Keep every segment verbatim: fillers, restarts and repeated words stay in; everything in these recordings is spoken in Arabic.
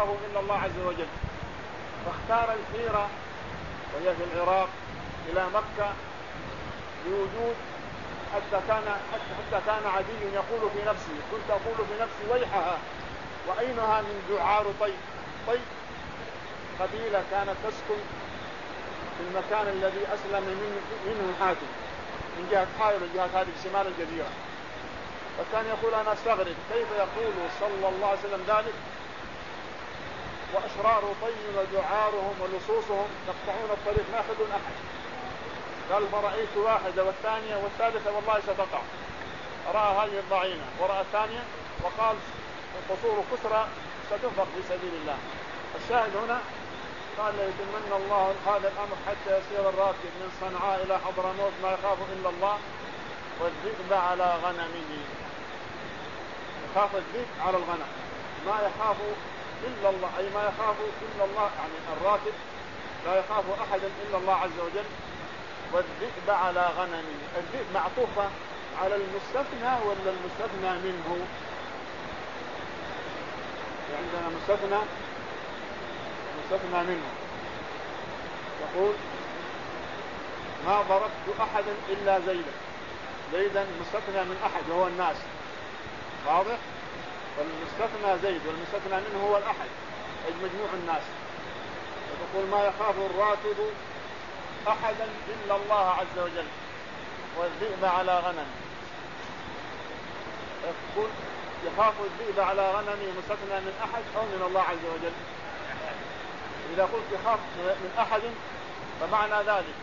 يخافوا إلا الله عز وجل، فاختار الحيرة وهي في العراق إلى مكة لوجود حتى كان, حتى كان عدي يقول في نفسه كنت أقول في نفسي ويحها وأينها من جعار طي. طي قبيلة كانت تسكن في المكان الذي أسلم منه حاتم من جهة حائر من جهة هذه شمال الجزيرة، فكان يقول أنا استغرب كيف يقول صلى الله عليه وسلم ذلك وأشرار طي وجعارهم ولصوصهم يقطعون الطريق ما يأخذون أحد. قال فرأيت واحدة والثانية والثالثة والله ستقع. رأى هذه الضعينة ورأى الثانية وقال قصور كسرى ستنفق في سبيل الله. الشاهد هنا قال يتمنى الله هذا الأمر حتى يسير الراكب من صنعاء إلى حضرموت ما يخاف إلا الله والذئب على غنمه. يخاف الذئب على الغنم، ما يخاف إلا الله، أي ما يخاف إلا الله، يعني الراكب لا يخاف أحدا إلا الله عز وجل. والذئب على غنمه، الذئب معطوفة على المستثنى ولا المستثنى منه؟ عندنا مستثنى مستثنى منه، يقول ما ضربت أحدا إلا زيدا. زيدا مستثنى من أحد وهو الناس، واضح؟ والمستثنى زيد والمستثنى منه هو الأحد أي مجموع الناس. وتقول ما يخاف الراكب أحدا إلا الله عز وجل والذئب على غنم. يقول يخاف الذئب على غنمه مستثنى من أحد أو من الله عز وجل؟ إذا قلت يخاف من أحد فمعنى ذلك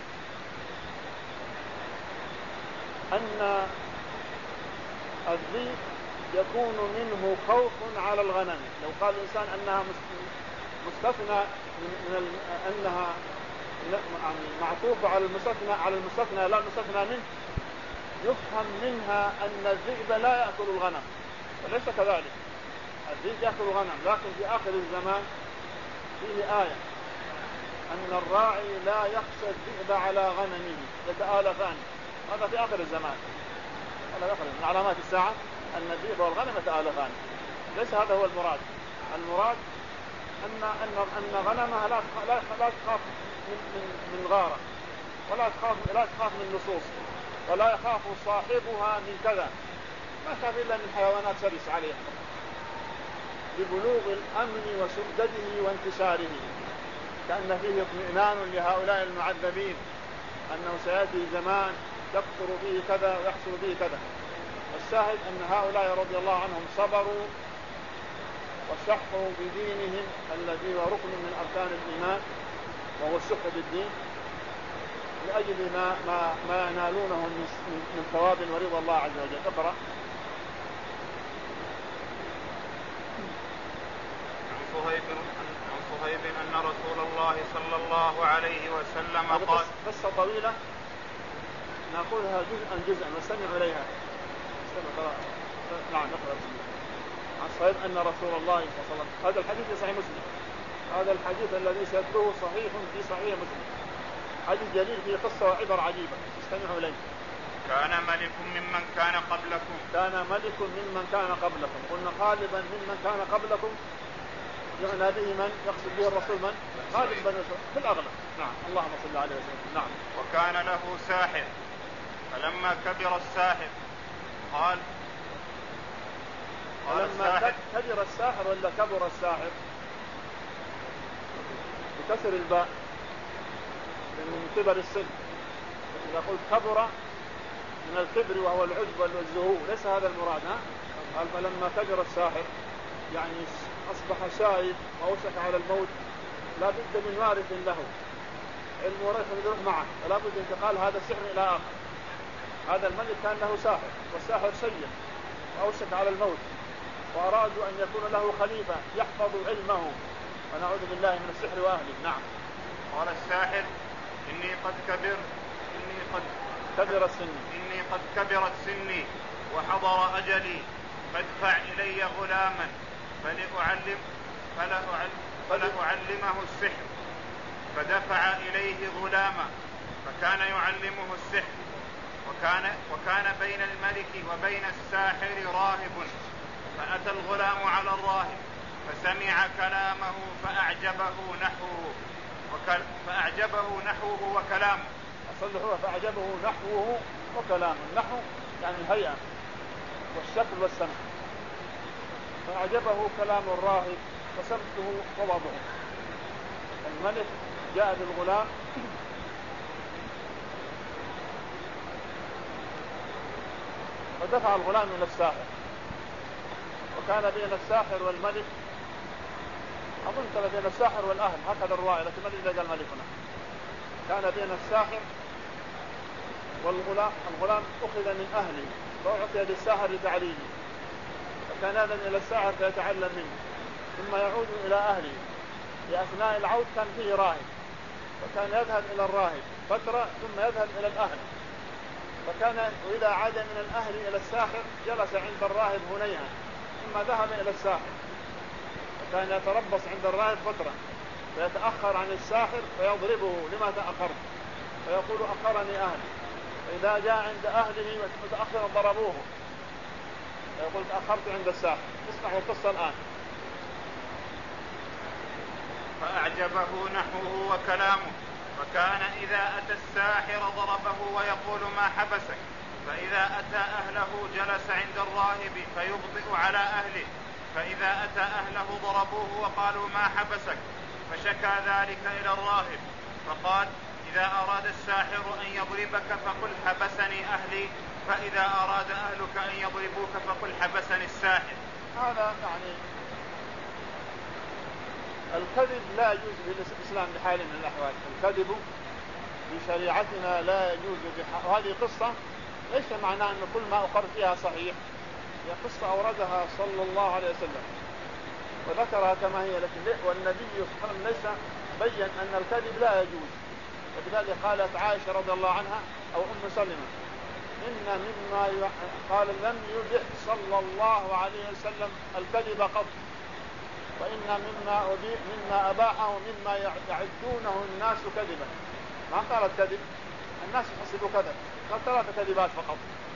أن الذئب يكون منه خوف على الغنم. لو قال الإنسان أنها مستثنى من أنها معطوفة على المستثنى على المستثنى لا المستثنى منه، يفهم منها أن الذئب لا يأكل الغنم، وليس كذلك. الذئب يأكل الغنم، لكن في آخر الزمان فيه آية أن الراعي لا يخشى الذئب على غنمه يتآلفان. هذا في آخر الزمان، هذا آخر من علامات الساعة أن الذئب والغنم يتآلفان. ليس هذا هو المراد. المراد أن أن أن غنمها لا لا لا تخاف من من من غارة، ولا تخاف لا تخاف من لصوص، ولا يخاف صاحبها من كذا، ما خاف إلا من حيوانات شرس عليها، ببلوغ الأمن وسدده وانتشاره، كأن فيه اطمئنان لهؤلاء المعذبين أنه سيأتي زمان يكثر فيه كذا ويحصل فيه كذا. الشاهد أن هؤلاء رضي الله عنهم صبروا وشحوا بدينهم الذي هو ركن من أركان الإيمان وهو الشح بالدين لأجل ما, ما, ما ينالونه من ثواب ورضا الله عز وجل. اقرأ. عن صهيب عن صهيب أن رسول الله صلى الله عليه وسلم قال. قصة طويلة نقولها جزءا جزءا واستمع إليها. نعم نقرأ. عن صهيب أن رسول الله صلى الله عليه وسلم، هذا الحديث في صحيح مسلم، هذا الحديث الذي سيتلوه صحيح في صحيح مسلم، حديث جليل فيه قصة وعبر عجيبة، استمعوا إليه. كان ملك ممن كان قبلكم كان ملك ممن كان قبلكم. قلنا غالبا ممن كان قبلكم يعنى به من يقصد به الرسول من غالبا في الأغلب. نعم اللهم صل عليه وسلم. نعم. وكان له ساحر فلما كبر الساحر قال لما كبر الساحر ولا كبر الساحر بكسر الباء من كبر السن. إذا قلت كبر من الكبر وهو العجب والزهو ليس هذا المراد. ها قال فلما كبر الساحر يعني أصبح شايب وأوشك على الموت، لا بد من وارث له، علم ورث يروح معه، ولا بد انتقال هذا السحر إلى آخر. هذا الملك كان له ساحر والساحر سيء وأوشك على الموت، وأرادوا أن يكون له خليفة يحفظ علمه، ونعوذ بالله من السحر وأهله. نعم. قال الساحر إني قد كبر إني قد كبر السن إني قد كبرت سني وحضر أجلي، فادفع إلي غلاما فلأعلم فلا أعلم فلا أعلمه السحر. فدفع إليه غلاما فكان يعلمه السحر. وكان وكان بين الملك وبين الساحر راهب، فأتى الغلام على الراهب فسمع كلامه فأعجبه نحوه وكل... فأعجبه نحوه وكلامه. أصل هو فأعجبه نحوه وكلامه. النحو يعني الهيئة والشكل والسمع. فأعجبه كلام الراهب وسمته ووضعه. الملك جاء بالغلام ودفع الغلام إلى الساحر، وكان بين الساحر والملك، أظن كان بين الساحر والأهل، هكذا الرواية، لكن ما أدري إذا قال ملكنا. كان بين الساحر والغلام. الغلام أخذ من أهله فأعطي للساحر لتعليمه، فكان يذهب إلى الساحر فيتعلم منه، ثم يعود إلى أهله. في أثناء العود كان فيه راهب، فكان يذهب إلى الراهب فترة ثم يذهب إلى الأهل. فكان وإذا عاد من الأهل إلى الساحر جلس عند الراهب هنيها ثم ذهب إلى الساحر، فكان يتربص عند الراهب فترة فيتأخر عن الساحر فيضربه لما تأخرت، فيقول أخرني أهلي. فإذا جاء عند أهله متأخرا ضربوه فيقول تأخرت عند الساحر. اسمعوا القصة الآن. فأعجبه نحوه وكلامه، فكان إذا أتى الساحر ضربه ويقول ما حبسك، فإذا أتى أهله جلس عند الراهب فيبطئ على أهله، فإذا أتى أهله ضربوه وقالوا ما حبسك، فشكى ذلك إلى الراهب فقال إذا أراد الساحر أن يضربك فقل حبسني أهلي، فإذا أراد أهلك أن يضربوك فقل حبسني الساحر. هذا يعني الكذب لا يجوز في الإسلام بحال من الأحوال. الكذب في شريعتنا لا يجوز بحال. وهذه قصة ليس معناه أن كل ما أقر فيها صحيح، هي قصة أوردها صلى الله عليه وسلم وذكرها كما هي، لكن والنبي صلى الله عليه وسلم ليس بين أن الكذب لا يجوز. وبذلك قالت عائشة رضي الله عنها أو أم سلمة إن مما ي... قال لم يبح صلى الله عليه وسلم الكذب قط، وإن مما أبيح مما أباحه مما يعدونه الناس كذبا. ما قالت كذب، الناس يحسبوا كذب، قال ثلاثة كذبات فقط.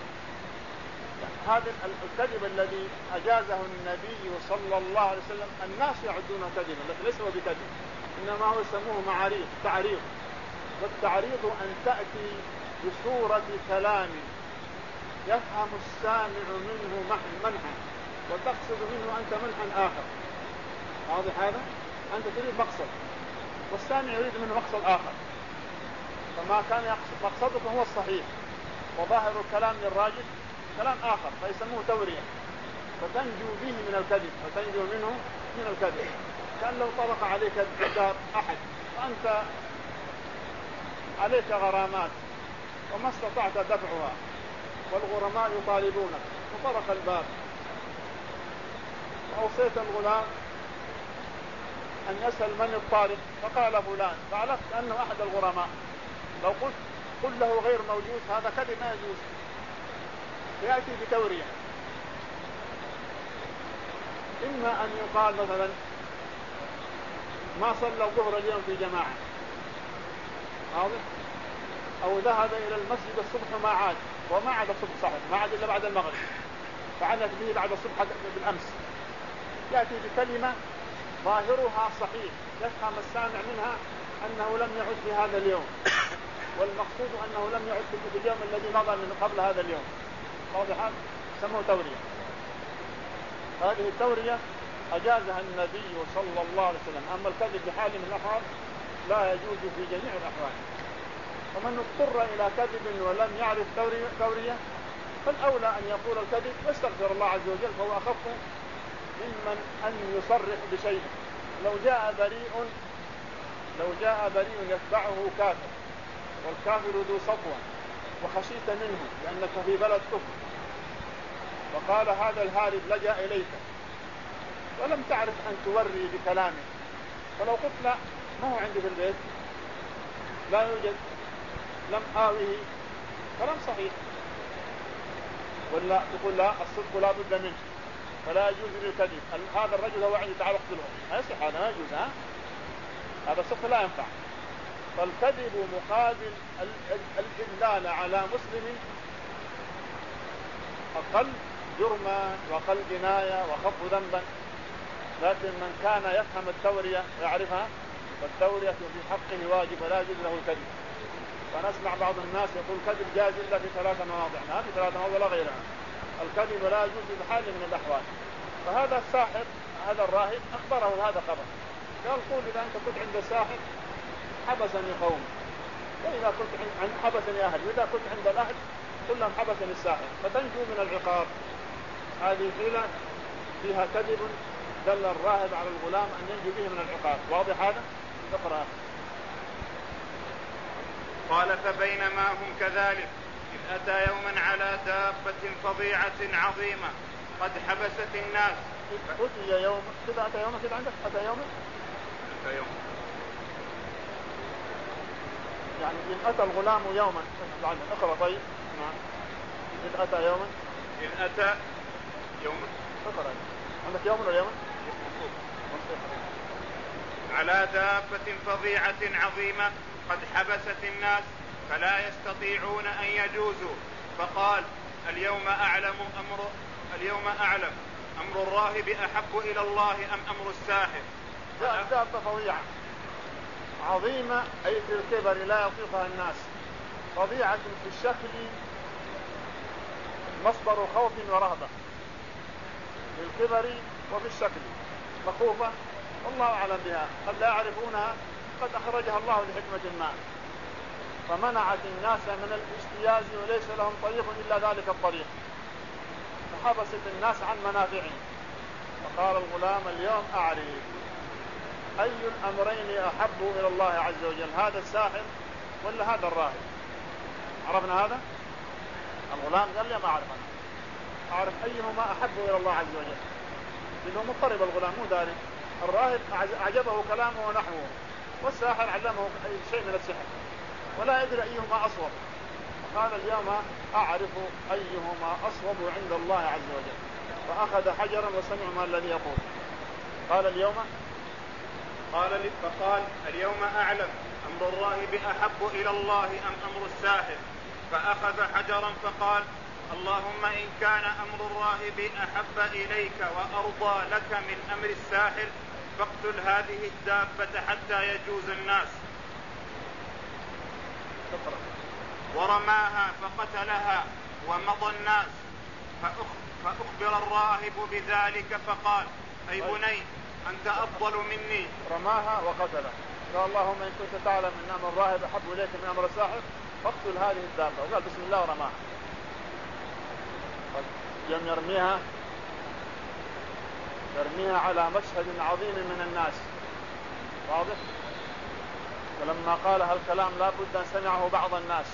هذا الكذب الذي أجازه النبي صلى الله عليه وسلم الناس يعدونه كذبا، لكن ليس هو بكذب، إنما هو يسموه معاريض، تعريض. والتعريض أن تأتي بصورة كلام يفهم السامع منه منحا وتقصد منه أنت منحا آخر. واضح هذا؟ أنت تريد مقصد والسامع يريد منه مقصد آخر، فما كان يقصد مقصدك هو الصحيح وظاهر الكلام للراجل كلام آخر، فيسموه تورية، فتنجو به من الكذب فتنجو منه من الكذب. كان لو طرق عليك الدار أحد وأنت عليك غرامات وما استطعت دفعها والغرماء يطالبونك وطرق الباب وأوصيت الغلام أن يسأل من الطارق فقال فلان، فعرفت أنه أحد الغرماء، لو قلت قل له غير موجود هذا كذب ما يجوز، يأتي بتورية. إما أن يقال مثلا ما صلى الظهر اليوم في جماعة، واضح؟ أو ذهب إلى المسجد الصبح ما عاد، وما عاد الصبح صحيح، ما عاد إلا بعد المغرب، فعنت به بعد الصبح بالأمس. يأتي بكلمة ظاهرها صحيح يفهم السامع منها أنه لم يعد في هذا اليوم، والمقصود أنه لم يعد في اليوم الذي مضى من قبل هذا اليوم. واضح هذا؟ سموه تورية. هذه التورية أجازها النبي صلى الله عليه وسلم. أما الكذب بحال من الأحوال لا يجوز في جميع الأحوال. ومن اضطر إلى كذب ولم يعرف تورية فالأولى أن يقول الكذب واستغفر الله عز وجل، فهو أخف ممن أن يصرح بشيء. لو جاء بريء لو جاء بريء يتبعه كافر والكافر ذو سطوة وخشيت منه لأنك في بلد كفر، وقال هذا الهارب لجأ إليك ولم تعرف أن توري بكلامه، فلو قلت لا ما هو عندي في البيت لا يوجد لم آوه كلام صحيح، ولا تقول لا الصدق لا بد منه فلا يجوز للكذب، هذا الرجل هو عندي تعال اقتله، ما يصح هذا، ما يجوز، ها هذا الصدق لا ينفع. فالكذب مقابل الإدلال على مسلم أقل جرما وأقل جناية وخف ذنبا، لكن من كان يفهم التورية ويعرفها فالتورية في حقه واجب ولا يجوز له الكذب. ونسمع بعض الناس يقول كذب جائز إلا في ثلاثة مواضع، ما في ثلاثة مواضع ولا غيرها، الكذب ولا يجوز بحال من الأحوال. فهذا الساحر هذا الراهب أخبره هذا خبر، قال قول إذا أنت كنت عند الساحر حبسني قومي، وإذا كنت عند حبسني أهل، وإذا كنت عند الأهل كلهم حبسني الساحر، فتنجو من العقاب. هذه حيلة فيها كذب دل الراهب على الغلام أن ينجو به من العقاب. واضح هذا؟ اقرأ. قال فبينما هم كذلك إذ أتى يوما على دابة فظيعة عظيمة قد حبست الناس. أتي يوم كذا أتى يوم كذا عندك أتى يوم أتى يوم يعني إن أتى الغلام يوما اقرأ. طيب نعم. إذ أتى يوما إذ أتى يوما اقرأ عندك يوم ولا يوما على دابة فظيعة عظيمة قد حبست الناس فلا يستطيعون أن يجوزوا، فقال اليوم أعلم أمر اليوم أعلم أمر الراهب أحب إلى الله أم أمر الساحر. دابة فظيعة عظيمة أي في الكبر لا يطيقها الناس، فظيعة في الشكل مصدر خوف ورهبة، في الكبر وفي الشكل مخوفة والله أعلم بها، قد لا يعرفونها، قد أخرجها الله لحكمة ما، فمنعت الناس من الاجتياز وليس لهم طريق إلا ذلك الطريق، فحبست الناس عن منافعهم. فقال الغلام اليوم أعرف أي الأمرين أحب إلى الله عز وجل، هذا الساحر ولا هذا الراهب؟ عرفنا هذا؟ الغلام قال لي ما أعرف، أنا أعرف أيهما أحب إلى الله عز وجل، لأنه مضطرب الغلام مو داري. الراهب أعجبه كلامه ونحوه، والساحر علمه شيء من السحر ولا يدري أيهما أصوب. قال اليوم أعرف أيهما أصوب عند الله عز وجل، فأخذ حجرا وسمع ما الذي يقول. قال اليوم قال فقال اليوم أعلم أمر الراهب أحب إلى الله أم أمر الساحر، فأخذ حجرا فقال اللهم إن كان أمر الراهب أحب إليك وأرضى لك من أمر الساحر فاقتل هذه الدابة حتى يجوز الناس. ورماها فقتلها ومضى الناس، فأخبر الراهب بذلك فقال أي بني أنت أفضل مني. رماها وقتلها، قال اللهم إن كنت تعلم أن أمر الراهب أحب إليك من أمر الساحر فاقتل هذه الدابة، وقال بسم الله ورماها. يوم يرميها يرميها على مشهد عظيم من الناس، واضح؟ ولما قال هالكلام لا بد أن سمعه بعض الناس.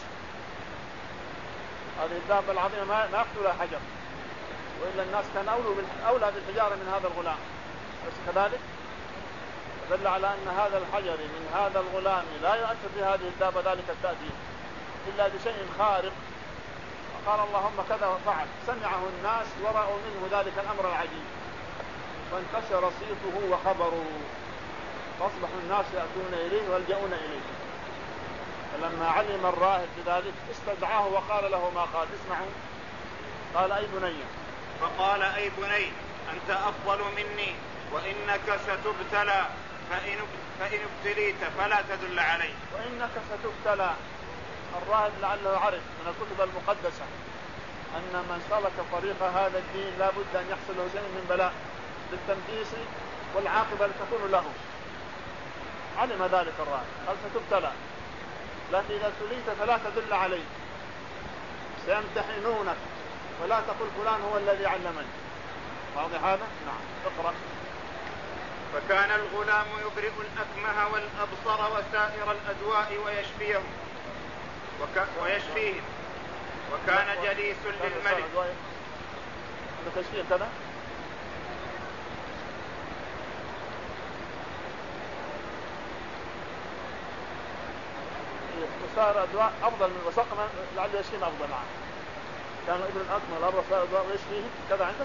هذه الدابة العظيمة ما يقتلها حجر، وإلا الناس كان أولى بالحجارة من هذا الغلام، بس كذلك دل على أن هذا الحجر من هذا الغلام لا يؤثر في هذه الدابة ذلك التأثير إلا بشيء خارق. قال اللهم كذا وفعل، سمعه الناس ورأوا منه ذلك الأمر العجيب، فانتشر صيته وخبره، فأصبح الناس يأتون إليه ويلجؤون إليه. فلما علم الراهب بذلك استدعاه وقال له ما قال، اسمعوا. قال أي بني فقال أي بني أنت أفضل مني وإنك ستبتلى، فإن, فإن ابتليت فلا تدل علي. وإنك ستبتلى. الراهب لعله عرف من الكتب المقدسة أن من سلك طريق هذا الدين لا بد أن يحصل له شيء من بلاء بالتنفيس والعاقبة لتكون له، علم ذلك الراهب، قال ستبتلى، لكن إذا ابتليت فلا تدل علي، سيمتحنونك ولا تقول فلان هو الذي علمني. واضح هذا؟ نعم. اقرأ. فكان الغلام يبرئ الأكمه والأبصر وسائر الأدواء ويشفيهم وك... ويشفيهم وكان جليس للملك. تشفيه كذا وسائر أدواء أفضل من وسقنا لعل يشفيهم أفضل. نعم. كان ابن الأكمه والأبصر وسائر الأدواء ويشفيهم كذا عندك؟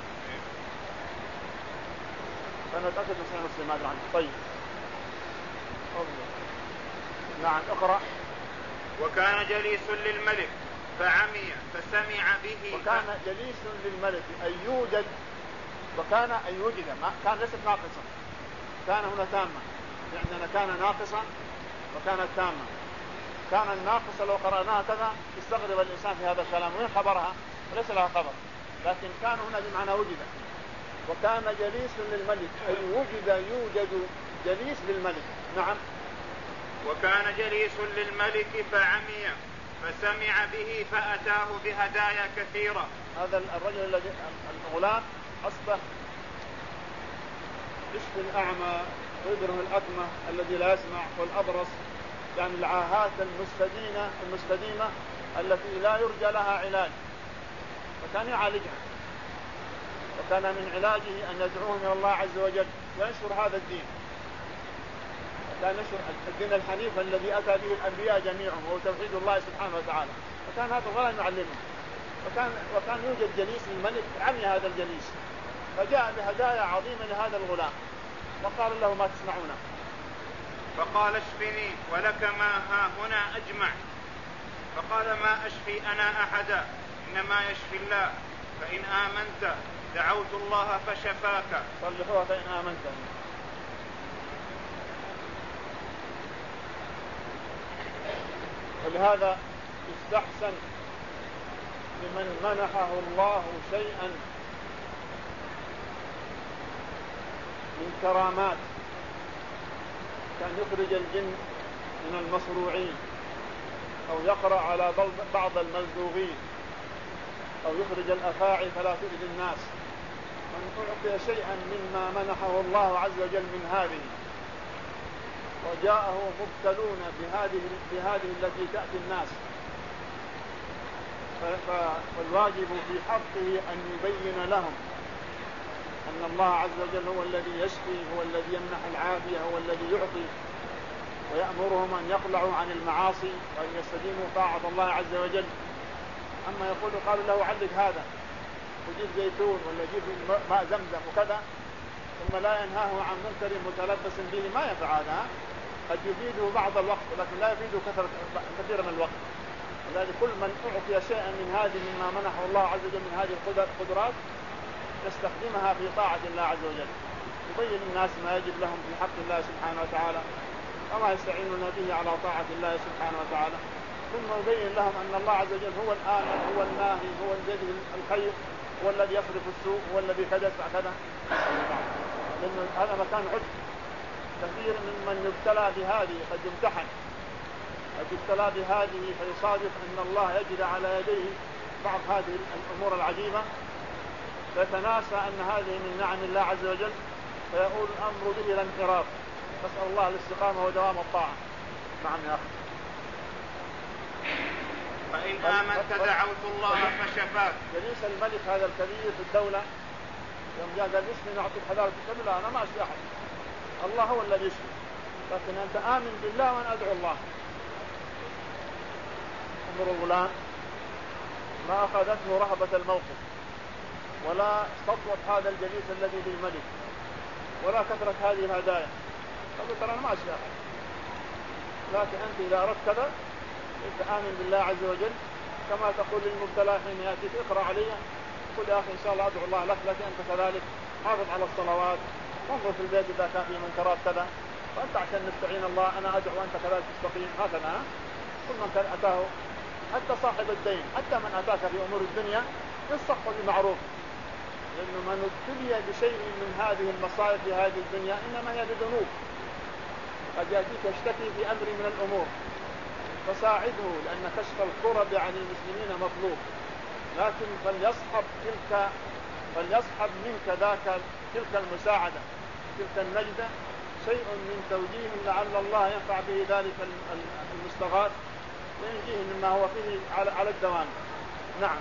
فأنا أتأكد من سنة مسلم هذا عنه. طيب نعم. اقرأ. وكان جليس للملك فعمي فسمع به. وكان جليس للملك أي يوجد وكان أي وجد، ما كان ليست ناقصا، كان هنا تامة، يعني كان ناقصا وكانت تامة. كان الناقصة لو قرأناها كذا يستغرب الإنسان في هذا الكلام، وين خبرها؟ ليس لها خبر، لكن كان هنا بمعنى وجد. وكان جليس للملك، أي وجد يوجد جليس للملك. نعم. وكان جليس للملك فعمي فسمع به فأتاه بهدايا كثيرة. هذا الرجل الذي الغلام أصبح يشفي الأعمى ويبره الأكمة الذي لا يسمع والأبرص، يعني العاهات المستديمة المستديمة التي لا يرجى لها علاج، وكان يعالجها. وكان من علاجه أن يدعوهم إلى الله عز وجل وينشر هذا الدين، وكان ينشر الدين الحنيف الذي أتى به الأنبياء جميعهم، وهو توحيد الله سبحانه وتعالى. وكان هذا الغلام يعلمه، وكان, وكان يوجد جليس للملك عمي هذا الجليس، فجاء بهدايا عظيمة لهذا الغلام وقال له ما تسمعون؟ فقال اشفني ولك ما ها هنا أجمع. فقال ما أشفي أنا أحدا، إنما يشفي الله، فإن آمنت دعوت الله فشفاك. صلحوها فإن آمنت. ولهذا يستحسن لمن منحه الله شيئا من كرامات، كان يخرج الجن من المصروعين، أو يقرأ على بعض الملدوغين، أو يخرج الأفاعي فلا تؤذي الناس. من أعطي شيئا مما منحه الله عز وجل من هذه وجاءه مبتلون بهذه, بهذه التي تأتي الناس، فالواجب في حقه أن يبين لهم أن الله عز وجل هو الذي يشفي، هو الذي يمنح العافية، هو الذي يعطي، ويأمرهم أن يقلعوا عن المعاصي وأن يستديموا طاعة الله عز وجل. أما يقول قالوا له علق هذا وجيب زيتون ولا جيب ماء زمزم وكذا، ثم لا ينهاه عن منكر متلبس به، ما ينفع هذا. قد يفيده بعض الوقت لكن لا يفيده كثير من الوقت. ولذلك كل من أعطي شيئا من هذه مما منحه الله عز وجل من هذه القدرات يستخدمها في طاعة الله عز وجل، يبين الناس ما يجب لهم في حق الله سبحانه وتعالى وما يستعينون به على طاعة الله سبحانه وتعالى، ثم يبين لهم أن الله عز وجل هو الآمر، هو الناهي، هو الذي الخير، هو الذي يصرف السوء، هو الذي كذا كذا. لأن هذا مكان عد. كثير ممن يبتلى بهذه قد يمتحن، قد يبتلى بهذه فيصادف أن الله يجد على يديه بعض هذه الأمور العجيبة، فيتناسى أن هذه من نعم الله عز وجل، فيقول الأمر به الانحراف. نسأل الله الاستقامة ودوام الطاعة. نعم يا أخي. فإن آمنت دعوت الله فشفاك. جليس الملك هذا الكبير في الدولة يوم جاء قال اسمي نعطيك حذارة الكبير، لا أنا ما أشفي أحد، الله هو الذي يشفي، لكن أنت آمن بالله وأن أدعو الله. أمر الغلام ما أخذته رهبة الموقف، ولا سطوة هذا الجليس الذي للملك، ولا كثرة هذه الهدايا. قالوا ترى أنا ما أشفي أحد، لكن أنت إذا أردت كذا أنت آمن بالله عز وجل، كما تقول للمبتلى حين يأتيك اقرأ علي، قل يا أخي إن شاء الله أدعو الله لك، لكن أنت كذلك حافظ على الصلوات، وانظر في البيت إذا كان فيه منكرات كذا، فأنت عشان نستعين الله أنا أدعو وأنت كذلك تستقيم. هكذا كل من كان أتاه، حتى صاحب الدين، حتى من أتاك في أمور الدنيا يصح بمعروف، لأنه من ابتلي بشيء من هذه المصائب في هذه الدنيا إنما هي بذنوب. قد يأتيك يشتكي في أمر من الأمور فساعده، لأن كشف الكرب عن المسلمين مطلوب، لكن فليصحب تلك فليصحب منك ذاك تلك المساعدة، تلك النجدة، شيء من توجيه لعل الله ينفع به ذلك المستغاث وينجيه مما هو فيه على الدوام. نعم.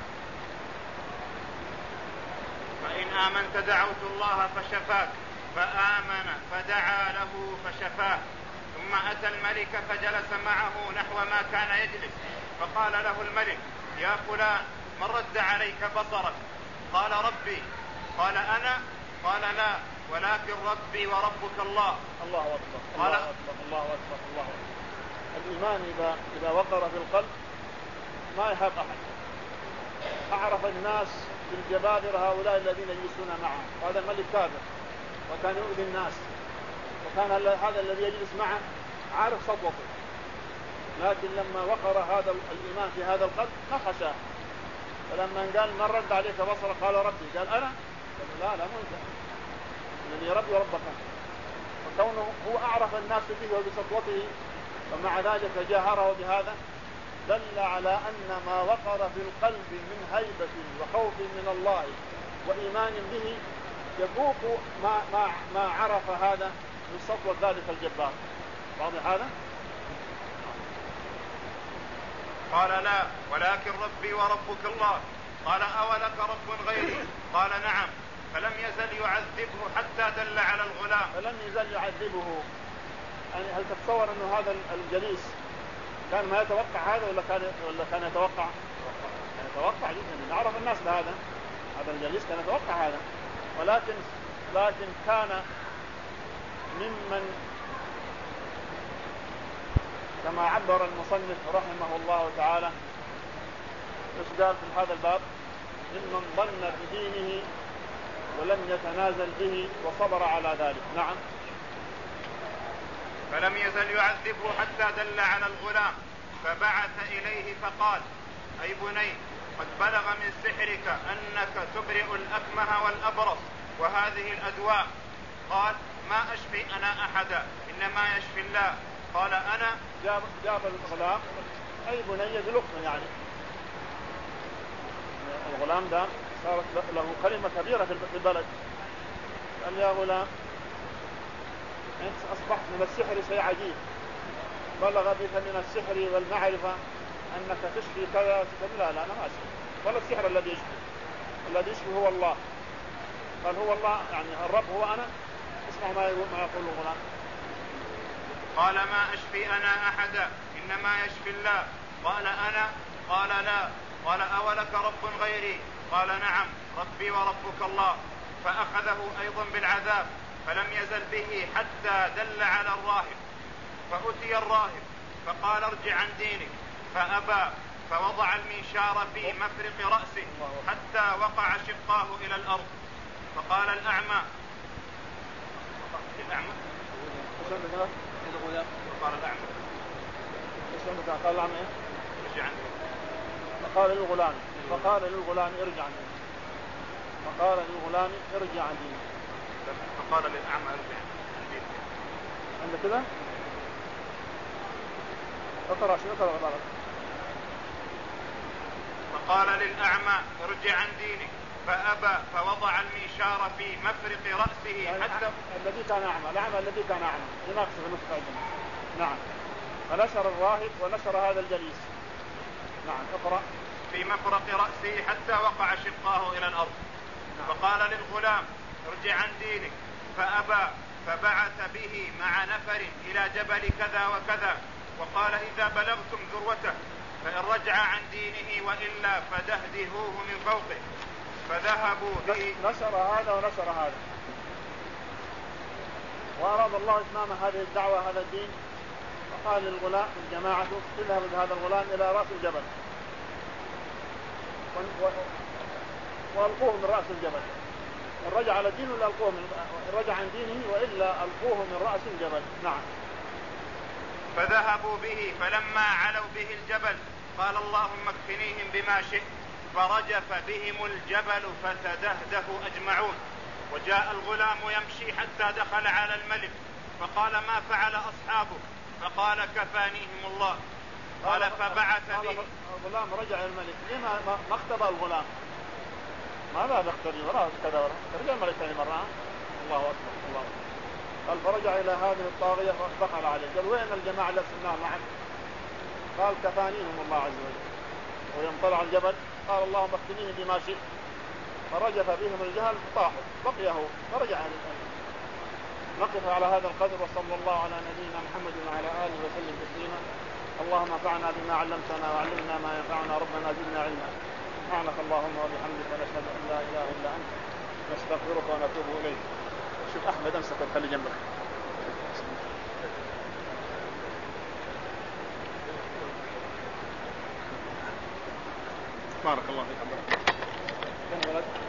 فإن آمنت دعوت الله فشفاك. فآمن فدعا له فشفاه. ثم أتى الملك فجلس معه نحو ما كان يجلس، فقال له الملك يا فلان من رد عليك بصرك؟ قال ربي. قال أنا؟ قال لا، ولكن ربي وربك الله. الله أكبر الله أكبر الله أكبر الله أكبر. الإيمان إذا إذا وقر في القلب ما يهاب أحد. أعرف الناس الجبابرة هؤلاء الذين يجلسون معه. هذا الملك كافر وكان يؤذي الناس، وكان هذا الذي يجلس معه عارف سطوته، لكن لما وقر هذا الإيمان في هذا القلب ما خشاه. فلما قال من رد عليك بصرك قال ربي، قال أنا؟ قال لا لا مو أنت، الذي ربي وربك. وكونه هو أعرف الناس به وبسطوته ومع ذلك جاهره بهذا دل على أن ما وقر في القلب من هيبة وخوف من الله وإيمان به يفوق ما, ما, ما عرف هذا من سطوة ذلك الجبار. واضح هذا؟ قال لا ولكن ربي وربك الله. قال أولك رب غيري؟ قال نعم. فلم يزل يعذبه حتى دل على الغلام. فلم يزل يعذبه، يعني هل تتصور أنه هذا الجليس كان ما يتوقع هذا ولا كان ولا كان يتوقع؟ كان يتوقع جدا، نعرف الناس بهذا. هذا الجليس كان يتوقع هذا، ولكن لكن كان ممن كما عبر المصنف رحمه الله تعالى ايش قال في هذا الباب؟ ممن ظن بدينه ولم يتنازل به وصبر على ذلك. نعم. فلم يزل يعذبه حتى دل على الغلام، فبعث إليه فقال أي بني قد بلغ من سحرك أنك تبرئ الأكمه والأبرص وهذه الأدواء. قال ما أشفي أنا أحدا إنما يشفي الله. قال أنا. جاب, جاب الغلام أي بني بلقمة، يعني الغلام ده صارت له كلمة كبيرة في البلد. قال يا غلام أنت أصبحت من السحر شيء عجيب، بلغ بك من السحر والمعرفة أنك تشفي كذا. لا لا أنا ما أشفي، ولا السحر الذي يشفي، الذي يشفي هو الله. قال هو الله يعني الرب هو أنا. اسمع ما يقول الغلام. قال ما أشفي أنا أحدا إنما يشفي الله. قال أنا. قال لا. قال أولك رب غيري؟ قال نعم ربي وربك الله. فأخذه أيضا بالعذاب فلم يزل به حتى دل على الراهب. فأتي الراهب فقال ارجع عن دينك، فأبى، فوضع المنشار في مفرق رأسه حتى وقع شقاه إلى الأرض. فقال الأعمى الأعمى فقال الأعمى قال الأعمى ارجع عن دينك. فقال للغلام فقال للغلام ارجع عن دينك. فقال للغلام ارجع عن دينك. فقال للأعمى ارجع عن دينك. عند كذا اقرأ شو اقرأ غلط. فقال للأعمى ارجع عن دينك، فأبى، فوضع المنشار في مفرق رأسه يعني حتى. الذي كان أعمى، الأعمى الذي كان أعمى يناقص في نصف الجنة. نعم. فنشر الراهب ونشر هذا الجليس. نعم اقرأ. في مفرق رأسه حتى وقع شقاه إلى الأرض. نعم. فقال للغلام ارجع عن دينك، فأبى، فبعث به مع نفر إلى جبل كذا وكذا، وقال إذا بلغتم ذروته فإن رجع عن دينه وإلا فدهدهوه من فوقه. فذهبوا به. نشر هذا ونشر هذا، وأراد الله إتمام هذه الدعوة هذا الدين. فقال للغلام الجماعة اذهب بهذا الغلام إلى رأس الجبل وألقوه من رأس الجبل. إن رجع على دينه إلا ألقوه من إن رجع عن دينه وإلا ألقوه من رأس الجبل. نعم. فذهبوا به، فلما علوا به الجبل قال اللهم اكفنيهم بما شئت، فرجف بهم الجبل فتدهده أجمعون. وجاء الغلام يمشي حتى دخل على الملك فقال ما فعل أصحابه؟ فقال كفانيهم الله. قال فبعث به. الغلام رجع إلى الملك. لما ما اختبأ الغلام؟ ماذا نختبئ وراء كذا؟ رجع الملك ثاني مرة. الله أكبر الله أكبر. قال فرجع إلى هذه الطاغية فدخل عليه. قال وين الجماعة اللي سمناهم معك؟ قال كفانيهم الله عز وجل. ويوم طلع الجبل قال اللهم اكفنيهم بما شئت، فرجف بهم الجهل طاحوا بقي هو فرجع عن الأمر. نقف على هذا القدر، وصلى الله على نبينا محمد وعلى آله وسلم تسليما. اللهم انفعنا بما علمتنا وعلمنا ما ينفعنا، ربنا زدنا علما. سبحانك اللهم وبحمدك نشهد ان لا اله الا انت نستغفرك ونتوب اليك. شوف احمد امسك وخلي جنبك. بارك الله فيك. الولد؟